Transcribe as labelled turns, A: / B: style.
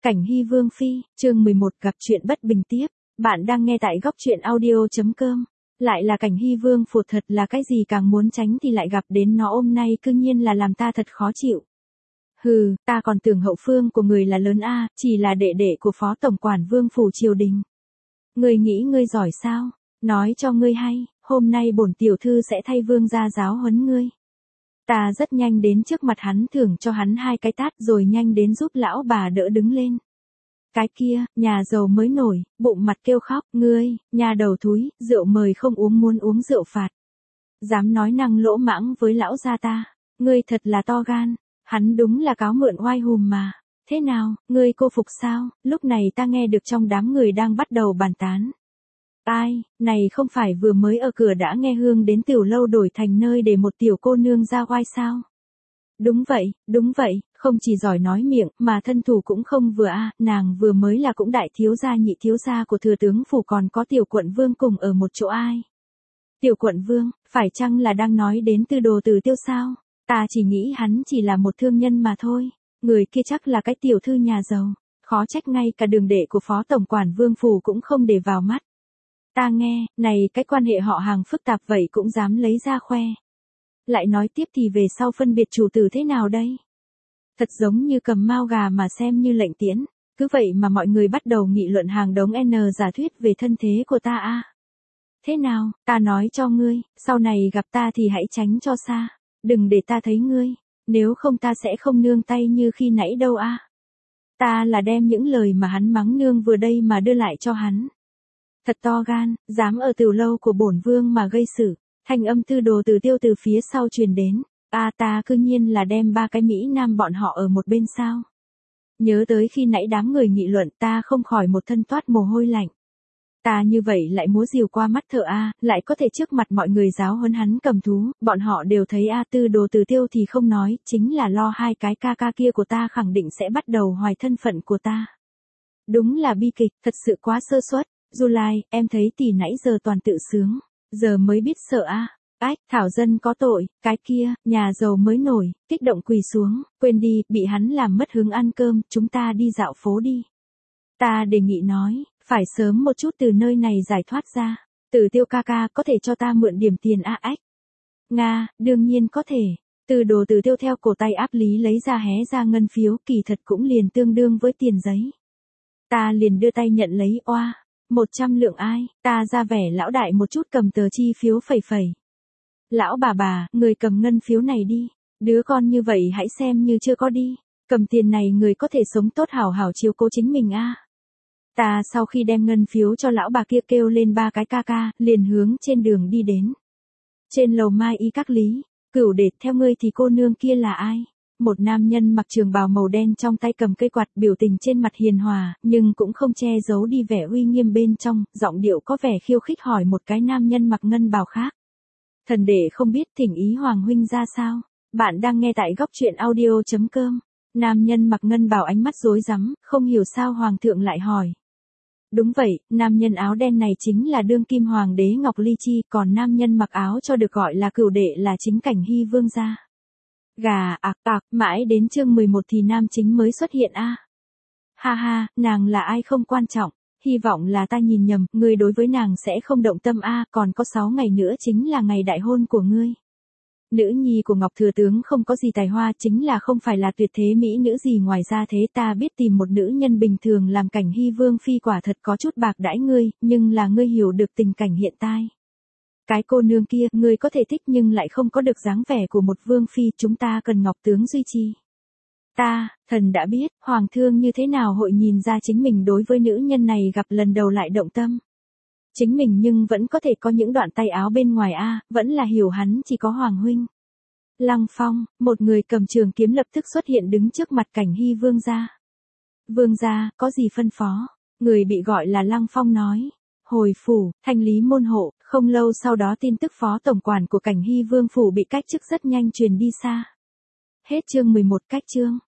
A: Cảnh Hy Vương Phi, chương 11 gặp chuyện bất bình tiếp. Bạn đang nghe tại góc truyện audio.com. Lại là Cảnh Hy Vương Phủ, thật là cái gì càng muốn tránh thì lại gặp đến nó, hôm nay cư nhiên là làm ta thật khó chịu. Hừ, ta còn tưởng hậu phương của người là lớn a, chỉ là đệ đệ của Phó Tổng quản Vương Phủ triều đình. Ngươi nghĩ ngươi giỏi sao? Nói cho ngươi hay, hôm nay bổn tiểu thư sẽ thay vương gia giáo huấn ngươi. Ta rất nhanh đến trước mặt hắn, thưởng cho hắn 2 cái tát, rồi nhanh đến giúp lão bà đỡ đứng lên. Cái kia, nhà giàu mới nổi, bụng mặt kêu khóc, ngươi, nhà đầu thúi, rượu mời không uống, muốn uống rượu phạt. Dám nói năng lỗ mãng với lão gia ta, ngươi thật là to gan. Hắn đúng là cáo mượn oai hùm mà. Thế nào, ngươi cô phục sao? Lúc này ta nghe được trong đám người đang bắt đầu bàn tán. Ai, này không phải vừa mới ở cửa đã nghe hương đến tiểu lâu đổi thành nơi để một tiểu cô nương ra oai sao? Đúng vậy, không chỉ giỏi nói miệng, mà thân thủ cũng không vừa a, nàng vừa mới là cũng đại thiếu gia nhị thiếu gia của thừa tướng phủ, còn có tiểu quận vương cùng ở một chỗ ai? Tiểu quận vương, phải chăng là đang nói đến Tư Đồ Từ Tiêu sao? Ta chỉ nghĩ hắn chỉ là một thương nhân mà thôi, người kia chắc là cái tiểu thư nhà giàu, khó trách ngay cả đường đệ của Phó Tổng quản Vương Phủ cũng không để vào mắt. Ta nghe, này cái quan hệ họ hàng phức tạp vậy cũng dám lấy ra khoe. Lại nói tiếp thì về sau phân biệt chủ tử thế nào đây? Thật giống như cầm mao gà mà xem như lệnh tiễn, cứ vậy mà mọi người bắt đầu nghị luận hàng đống giả thuyết về thân thế của ta a. Thế nào, ta nói cho ngươi, sau này gặp ta thì hãy tránh cho xa, đừng để ta thấy ngươi, nếu không ta sẽ không nương tay như khi nãy đâu a. Ta là đem những lời mà hắn mắng nương vừa đây mà đưa lại cho hắn. Thật to gan, dám ở tiểu lâu của bổn vương mà gây sự. Thanh âm Tư Đồ Từ Tiêu từ phía sau truyền đến. Ta cư nhiên là đem 3 cái Mỹ Nam bọn họ ở một bên sao? Nhớ tới khi nãy đám người nghị luận, ta không khỏi một thân toát mồ hôi lạnh. Ta như vậy lại múa rìu qua mắt thợ lại có thể trước mặt mọi người giáo huấn hắn cầm thú, bọn họ đều thấy Tư Đồ Từ Tiêu thì không nói, chính là lo 2 cái ca ca kia của ta khẳng định sẽ bắt đầu hoài thân phận của ta. Đúng là bi kịch, thật sự quá sơ suất. July, em thấy tỷ nãy giờ toàn tự sướng, giờ mới biết sợ Ách, thảo dân có tội, cái kia, nhà giàu mới nổi, kích động quỳ xuống, quên đi, bị hắn làm mất hứng ăn cơm, chúng ta đi dạo phố đi. Ta đề nghị nói, phải sớm một chút từ nơi này giải thoát ra. Từ Tiêu ca ca, có thể cho ta mượn điểm tiền ách. Nga, đương nhiên có thể. Từ Đồ Từ Tiêu theo cổ tay áp lý lấy ra hé ra ngân phiếu, kỳ thật cũng liền tương đương với tiền giấy. Ta liền đưa tay nhận lấy, 100 lượng ai, ta ra vẻ lão đại một chút, cầm tờ chi phiếu phẩy phẩy. Lão bà, người cầm ngân phiếu này đi, đứa con như vậy hãy xem như chưa có đi, cầm tiền này người có thể sống tốt, hảo hảo chiếu cố chính mình Ta sau khi đem ngân phiếu cho lão bà kia kêu lên 3 cái ca ca, liền hướng trên đường đi đến. Trên lầu Mai Y Các Lý, Cửu Đệ, theo ngươi thì cô nương kia là ai? Một nam nhân mặc trường bào màu đen, trong tay cầm cây quạt, biểu tình trên mặt hiền hòa, nhưng cũng không che giấu đi vẻ uy nghiêm bên trong, giọng điệu có vẻ khiêu khích hỏi một cái nam nhân mặc ngân bào khác. Thần đệ không biết thỉnh ý hoàng huynh ra sao? Bạn đang nghe tại góc truyện audio.com. Nam nhân mặc ngân bào ánh mắt rối rắm, không hiểu sao hoàng thượng lại hỏi. Đúng vậy, nam nhân áo đen này chính là đương kim hoàng đế Ngọc Ly Chi, còn nam nhân mặc áo cho được gọi là Cửu Đệ là chính Cảnh Hy Vương gia. Gà mãi đến chương 11 thì nam chính mới xuất hiện Ha, nàng là ai không quan trọng, hy vọng là ta nhìn nhầm, ngươi đối với nàng sẽ không động tâm còn có 6 ngày nữa chính là ngày đại hôn của ngươi. Nữ nhi của Ngọc Thừa Tướng không có gì tài hoa, chính là không phải là tuyệt thế mỹ nữ gì, ngoài ra thế ta biết tìm một nữ nhân bình thường làm Cảnh Hy Vương Phi quả thật có chút bạc đãi ngươi, nhưng là ngươi hiểu được tình cảnh hiện tại. Cái cô nương kia, ngươi có thể thích nhưng lại không có được dáng vẻ của một vương phi, chúng ta cần Ngọc tướng duy trì. Thần đã biết, hoàng thương như thế nào hội nhìn ra chính mình đối với nữ nhân này gặp lần đầu lại động tâm. Chính mình nhưng vẫn có thể có những đoạn tay áo bên ngoài vẫn là hiểu hắn chỉ có hoàng huynh. Lăng Phong, một người cầm trường kiếm lập tức xuất hiện đứng trước mặt Cảnh Hy Vương gia. Vương gia, có gì phân phó? Người bị gọi là Lăng Phong nói. Hồi phủ, thanh lý môn hộ, không lâu sau đó tin tức Phó Tổng quản của Cảnh Hy Vương Phủ bị cách chức rất nhanh truyền đi xa. Hết chương 11 cách chương.